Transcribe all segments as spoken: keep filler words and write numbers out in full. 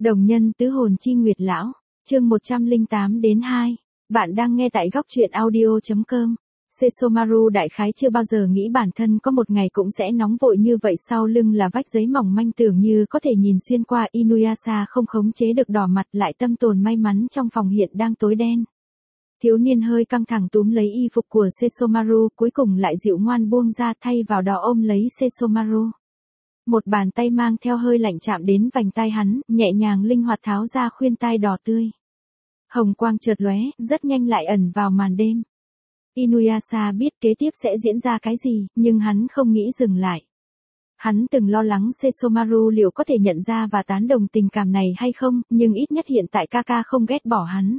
Đồng nhân tứ hồn chi nguyệt lão, chương một trăm lẻ tám đến hai. Bạn đang nghe tại góc truyện audio chấm com. Sesomaru đại khái chưa bao giờ nghĩ bản thân có một ngày cũng sẽ nóng vội như vậy, sau lưng là vách giấy mỏng manh tưởng như có thể nhìn xuyên qua. Inuyasha không khống chế được đỏ mặt, lại tâm tồn may mắn trong phòng hiện đang tối đen. Thiếu niên hơi căng thẳng túm lấy y phục của Sesomaru, cuối cùng lại dịu ngoan buông ra, thay vào đó ôm lấy Sesomaru. Một bàn tay mang theo hơi lạnh chạm đến vành tai hắn, nhẹ nhàng linh hoạt tháo ra khuyên tai đỏ tươi. Hồng quang chợt lóe, rất nhanh lại ẩn vào màn đêm. Inuyasha biết kế tiếp sẽ diễn ra cái gì, nhưng hắn không nghĩ dừng lại. Hắn từng lo lắng Sesomaru liệu có thể nhận ra và tán đồng tình cảm này hay không, nhưng ít nhất hiện tại Kaka không ghét bỏ hắn.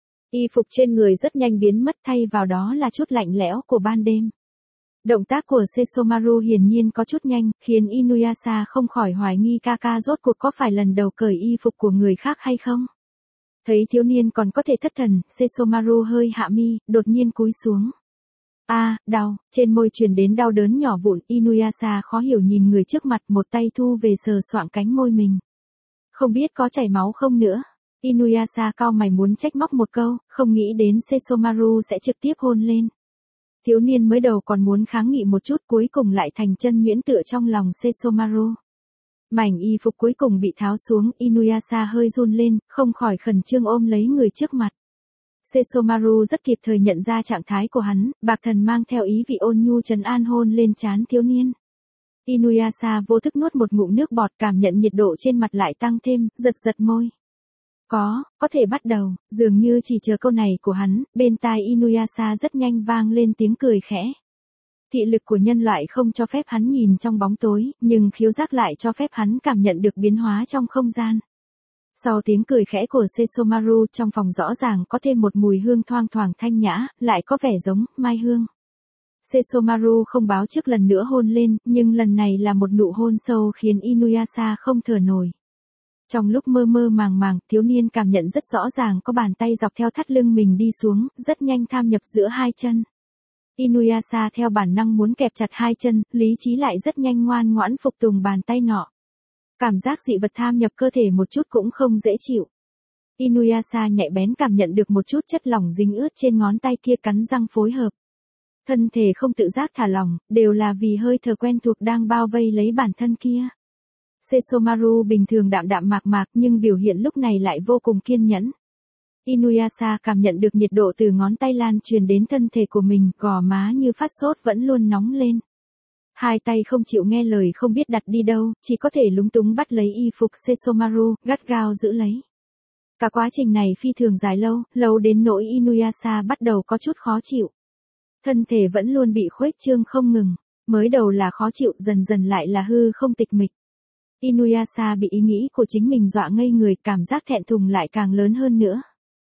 Y phục trên người rất nhanh biến mất, thay vào đó là chút lạnh lẽo của ban đêm. Động tác của Sesomaru hiển nhiên có chút nhanh, khiến Inuyasha không khỏi hoài nghi Kaka rốt cuộc có phải lần đầu cởi y phục của người khác hay không. Thấy thiếu niên còn có thể thất thần, Sesomaru hơi hạ mi, đột nhiên cúi xuống. A, à, đau, trên môi truyền đến đau đớn nhỏ vụn. Inuyasha khó hiểu nhìn người trước mặt, một tay thu về sờ soạng cánh môi mình. Không biết có chảy máu không nữa. Inuyasha cau mày muốn trách móc một câu, không nghĩ đến Sesomaru sẽ trực tiếp hôn lên. Thiếu niên mới đầu còn muốn kháng nghị một chút, cuối cùng lại thành chân nhuyễn tựa trong lòng Sesomaru. Mảnh y phục cuối cùng bị tháo xuống, Inuyasha hơi run lên, không khỏi khẩn trương ôm lấy người trước mặt. Sesomaru rất kịp thời nhận ra trạng thái của hắn, bạc thần mang theo ý vị ôn nhu trấn an hôn lên trán thiếu niên. Inuyasha vô thức nuốt một ngụm nước bọt, cảm nhận nhiệt độ trên mặt lại tăng thêm, giật giật môi. Có, có thể bắt đầu, dường như chỉ chờ câu này của hắn, bên tai Inuyasha rất nhanh vang lên tiếng cười khẽ. Thị lực của nhân loại không cho phép hắn nhìn trong bóng tối, nhưng khiếu giác lại cho phép hắn cảm nhận được biến hóa trong không gian. Sau tiếng cười khẽ của Sesomaru, trong phòng rõ ràng có thêm một mùi hương thoang thoảng thanh nhã, lại có vẻ giống mai hương. Sesomaru không báo trước lần nữa hôn lên, nhưng lần này là một nụ hôn sâu khiến Inuyasha không thở nổi. Trong lúc mơ mơ màng màng, thiếu niên cảm nhận rất rõ ràng có bàn tay dọc theo thắt lưng mình đi xuống, rất nhanh tham nhập giữa hai chân. Inuyasha theo bản năng muốn kẹp chặt hai chân, lý trí lại rất nhanh ngoan ngoãn phục tùng bàn tay nọ. Cảm giác dị vật tham nhập cơ thể một chút cũng không dễ chịu. Inuyasha nhạy bén cảm nhận được một chút chất lỏng dính ướt trên ngón tay kia, cắn răng phối hợp. Thân thể không tự giác thả lỏng, đều là vì hơi thở quen thuộc đang bao vây lấy bản thân kia. Sesomaru bình thường đạm đạm mạc mạc, nhưng biểu hiện lúc này lại vô cùng kiên nhẫn. Inuyasha cảm nhận được nhiệt độ từ ngón tay lan truyền đến thân thể của mình, gò má như phát sốt vẫn luôn nóng lên. Hai tay không chịu nghe lời, không biết đặt đi đâu, chỉ có thể lúng túng bắt lấy y phục Sesomaru, gắt gao giữ lấy. Cả quá trình này phi thường dài lâu, lâu đến nỗi Inuyasha bắt đầu có chút khó chịu. Thân thể vẫn luôn bị khuếch trương không ngừng, mới đầu là khó chịu, dần dần lại là hư không tịch mịch. Inuyasha bị ý nghĩ của chính mình dọa ngây người, cảm giác thẹn thùng lại càng lớn hơn nữa.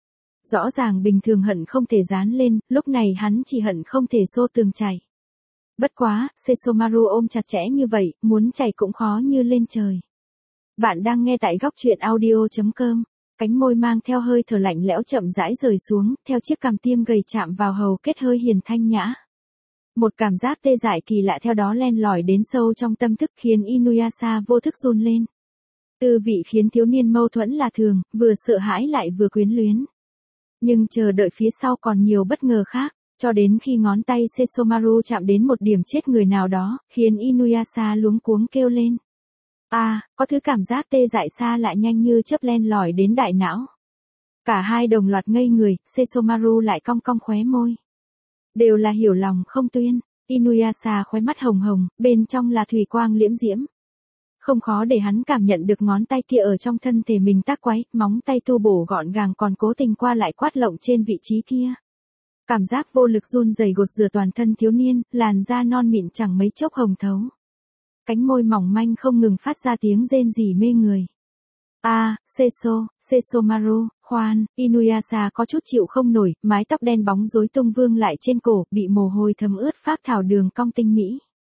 Rõ ràng bình thường hận không thể dán lên, lúc này hắn chỉ hận không thể xô tường chảy. Bất quá, Sesomaru ôm chặt chẽ như vậy, muốn chảy cũng khó như lên trời. Bạn đang nghe tại góc truyện audio chấm com. Cánh môi mang theo hơi thở lạnh lẽo chậm rãi rời xuống, theo chiếc cằm tiêm gầy chạm vào hầu kết hơi hiền thanh nhã. Một cảm giác tê dại kỳ lạ theo đó len lỏi đến sâu trong tâm thức, khiến Inuyasha vô thức run lên. Tư vị khiến thiếu niên mâu thuẫn là thường, vừa sợ hãi lại vừa quyến luyến. Nhưng chờ đợi phía sau còn nhiều bất ngờ khác, cho đến khi ngón tay Sesomaru chạm đến một điểm chết người nào đó, khiến Inuyasha luống cuống kêu lên. A, à, có thứ cảm giác tê dại xa lạ nhanh như chớp len lỏi đến đại não. Cả hai đồng loạt ngây người, Sesomaru lại cong cong khóe môi. Đều là hiểu lòng không tuyên. Inuyasha khóe mắt hồng hồng, bên trong là thủy quang liễm diễm. Không khó để hắn cảm nhận được ngón tay kia ở trong thân thể mình tác quái, móng tay tu bổ gọn gàng còn cố tình qua lại quát lộng trên vị trí kia. Cảm giác vô lực run rẩy gột rửa toàn thân thiếu niên, làn da non mịn chẳng mấy chốc hồng thấu. Cánh môi mỏng manh không ngừng phát ra tiếng rên rỉ mê người. A, à, Seso, Sesomaru, khoan, Inuyasha có chút chịu không nổi, mái tóc đen bóng rối tung vương lại trên cổ, bị mồ hôi thấm ướt phác thảo đường cong tinh mỹ.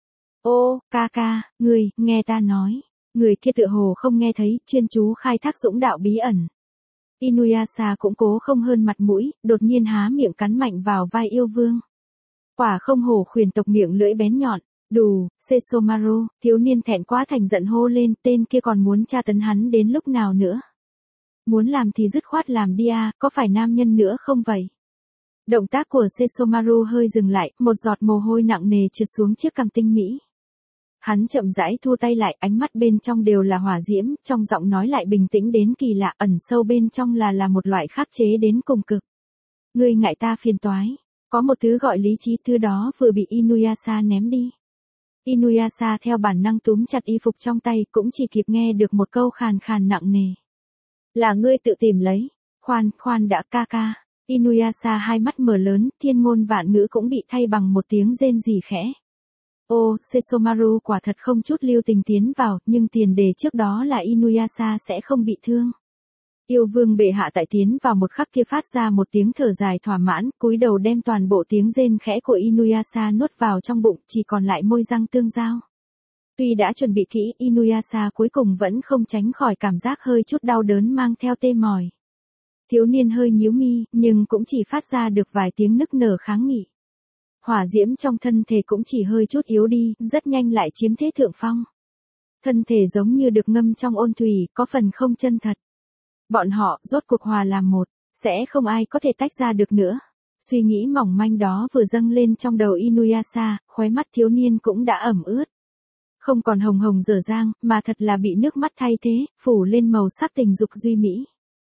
Ô, Kaka, người, nghe ta nói. Người kia tựa hồ không nghe thấy, chuyên chú khai thác dũng đạo bí ẩn. Inuyasha cũng cố không hơn mặt mũi, đột nhiên há miệng cắn mạnh vào vai yêu vương. Quả không hổ khuyển tộc miệng lưỡi bén nhọn. Đù, Sesomaru, thiếu niên thẹn quá thành giận hô lên, tên kia còn muốn tra tấn hắn đến lúc nào nữa. Muốn làm thì dứt khoát làm đi à, có phải nam nhân nữa không vậy? Động tác của Sesomaru hơi dừng lại, một giọt mồ hôi nặng nề trượt xuống chiếc cằm tinh mỹ. Hắn chậm rãi thua tay lại, ánh mắt bên trong đều là hỏa diễm, trong giọng nói lại bình tĩnh đến kỳ lạ, ẩn sâu bên trong là là một loại khắc chế đến cùng cực. Ngươi ngại ta phiền toái, có một thứ gọi lý trí, thứ đó vừa bị Inuyasha ném đi. Inuyasha theo bản năng túm chặt y phục trong tay, cũng chỉ kịp nghe được một câu khàn khàn nặng nề. Là ngươi tự tìm lấy, khoan, khoan đã ca ca. Inuyasha hai mắt mở lớn, thiên ngôn vạn ngữ cũng bị thay bằng một tiếng rên rỉ khẽ. Ô, Sesomaru quả thật không chút lưu tình tiến vào, nhưng tiền đề trước đó là Inuyasha sẽ không bị thương. Yêu vương bệ hạ tại tiến vào một khắc kia phát ra một tiếng thở dài thỏa mãn, cúi đầu đem toàn bộ tiếng rên khẽ của Inuyasha nuốt vào trong bụng, chỉ còn lại môi răng tương giao. Tuy đã chuẩn bị kỹ, Inuyasha cuối cùng vẫn không tránh khỏi cảm giác hơi chút đau đớn mang theo tê mỏi. Thiếu niên hơi nhíu mi, nhưng cũng chỉ phát ra được vài tiếng nức nở kháng nghị. Hỏa diễm trong thân thể cũng chỉ hơi chút yếu đi, rất nhanh lại chiếm thế thượng phong. Thân thể giống như được ngâm trong ôn thủy, có phần không chân thật. Bọn họ rốt cuộc hòa làm một, sẽ không ai có thể tách ra được nữa. Suy nghĩ mỏng manh đó vừa dâng lên trong đầu Inuyasha, khóe mắt thiếu niên cũng đã ẩm ướt. Không còn hồng hồng dở dang, mà thật là bị nước mắt thay thế, phủ lên màu sắc tình dục duy mỹ.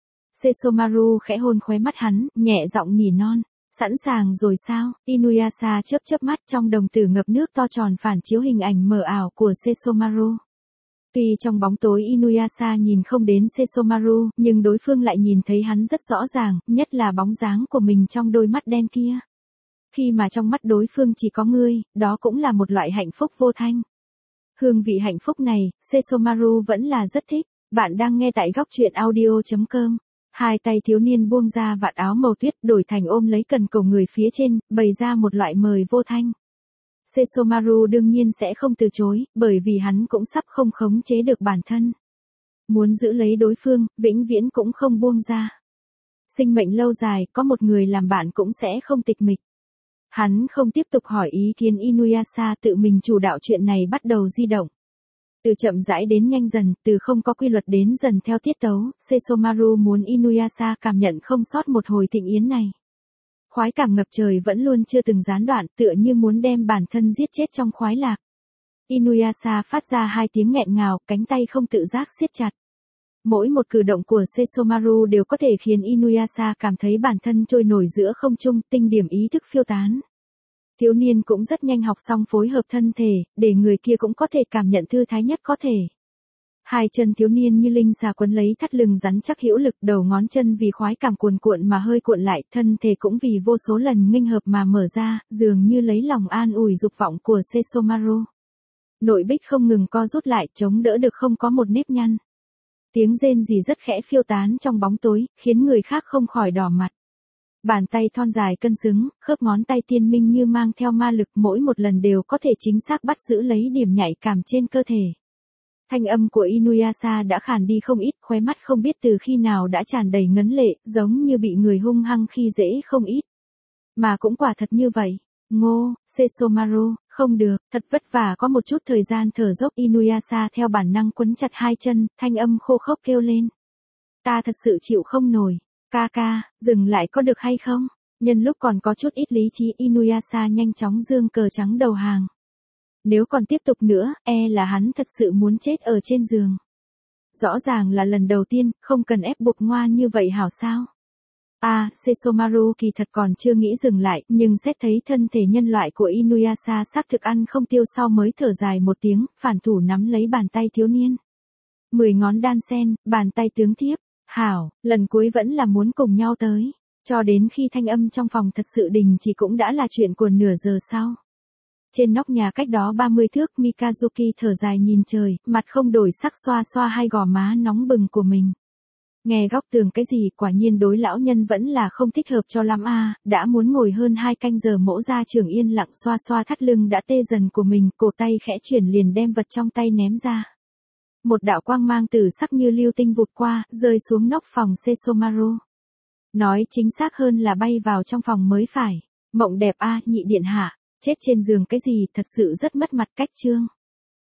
Sesomaru khẽ hôn khóe mắt hắn, nhẹ giọng nỉ non. Sẵn sàng rồi sao? Inuyasha chớp chớp mắt, trong đồng tử ngập nước to tròn phản chiếu hình ảnh mờ ảo của Sesomaru. Tuy trong bóng tối Inuyasha nhìn không đến Sesomaru, nhưng đối phương lại nhìn thấy hắn rất rõ ràng, nhất là bóng dáng của mình trong đôi mắt đen kia. Khi mà trong mắt đối phương chỉ có ngươi, đó cũng là một loại hạnh phúc vô thanh. Hương vị hạnh phúc này, Sesomaru vẫn là rất thích. Bạn đang nghe tại góc truyện audio chấm com. Hai tay thiếu niên buông ra vạt áo màu tuyết, đổi thành ôm lấy cần cổ người phía trên, bày ra một loại mời vô thanh. Sesomaru đương nhiên sẽ không từ chối, bởi vì hắn cũng sắp không khống chế được bản thân. Muốn giữ lấy đối phương, vĩnh viễn cũng không buông ra. Sinh mệnh lâu dài, có một người làm bạn cũng sẽ không tịch mịch. Hắn không tiếp tục hỏi ý kiến Inuyasha, tự mình chủ đạo chuyện này bắt đầu di động. Từ chậm rãi đến nhanh dần, từ không có quy luật đến dần theo tiết tấu, Sesomaru muốn Inuyasha cảm nhận không sót một hồi thịnh yến này. Khoái cảm ngập trời vẫn luôn chưa từng gián đoạn, tựa như muốn đem bản thân giết chết trong khoái lạc. Inuyasha phát ra hai tiếng nghẹn ngào, cánh tay không tự giác siết chặt. Mỗi một cử động của Sesomaru đều có thể khiến Inuyasha cảm thấy bản thân trôi nổi giữa không trung, tinh điểm ý thức phiêu tán. Thiếu niên cũng rất nhanh học xong phối hợp thân thể, để người kia cũng có thể cảm nhận thư thái nhất có thể. Hai chân thiếu niên như linh xà quấn lấy thắt lưng rắn chắc hữu lực, đầu ngón chân vì khoái cảm cuồn cuộn mà hơi cuộn lại, thân thể cũng vì vô số lần nghênh hợp mà mở ra, dường như lấy lòng an ủi dục vọng của Sesomaru. Nội bích không ngừng co rút lại, chống đỡ được không có một nếp nhăn. Tiếng rên rỉ rất khẽ phiêu tán trong bóng tối, khiến người khác không khỏi đỏ mặt. Bàn tay thon dài cân xứng, khớp ngón tay tiên minh như mang theo ma lực, mỗi một lần đều có thể chính xác bắt giữ lấy điểm nhạy cảm trên cơ thể. Thanh âm của Inuyasha đã khàn đi không ít, khóe mắt không biết từ khi nào đã tràn đầy ngấn lệ, giống như bị người hung hăng khi dễ không ít. Mà cũng quả thật như vậy. Ngô, Sesomaru, không được, thật vất vả có một chút thời gian thở dốc. Inuyasha theo bản năng quấn chặt hai chân, thanh âm khô khốc kêu lên. Ta thật sự chịu không nổi. Ca ca, dừng lại có được hay không? Nhân lúc còn có chút ít lý trí, Inuyasha nhanh chóng giương cờ trắng đầu hàng. Nếu còn tiếp tục nữa, e là hắn thật sự muốn chết ở trên giường. Rõ ràng là lần đầu tiên, không cần ép buộc ngoan như vậy hảo sao? À, Sesomaru kỳ thật còn chưa nghĩ dừng lại, nhưng xét thấy thân thể nhân loại của Inuyasha xác thực ăn không tiêu sau mới thở dài một tiếng, phản thủ nắm lấy bàn tay thiếu niên. Mười ngón đan sen, bàn tay tướng tiếp. Hảo, lần cuối vẫn là muốn cùng nhau tới. Cho đến khi thanh âm trong phòng thật sự đình chỉ cũng đã là chuyện của nửa giờ sau. Trên nóc nhà cách đó ba mươi thước, Mikazuki thở dài nhìn trời, mặt không đổi sắc xoa xoa hai gò má nóng bừng của mình. Nghe góc tường cái gì, quả nhiên đối lão nhân vẫn là không thích hợp cho lắm a, đã muốn ngồi hơn hai canh giờ mỗ ra trường yên lặng xoa xoa thắt lưng đã tê dần của mình, cổ tay khẽ chuyển liền đem vật trong tay ném ra. Một đạo quang mang tử sắc như lưu tinh vụt qua, rơi xuống nóc phòng Sesomaru. Nói chính xác hơn là bay vào trong phòng mới phải. Mộng đẹp a, nhị điện hạ, chết trên giường cái gì, thật sự rất mất mặt cách chương.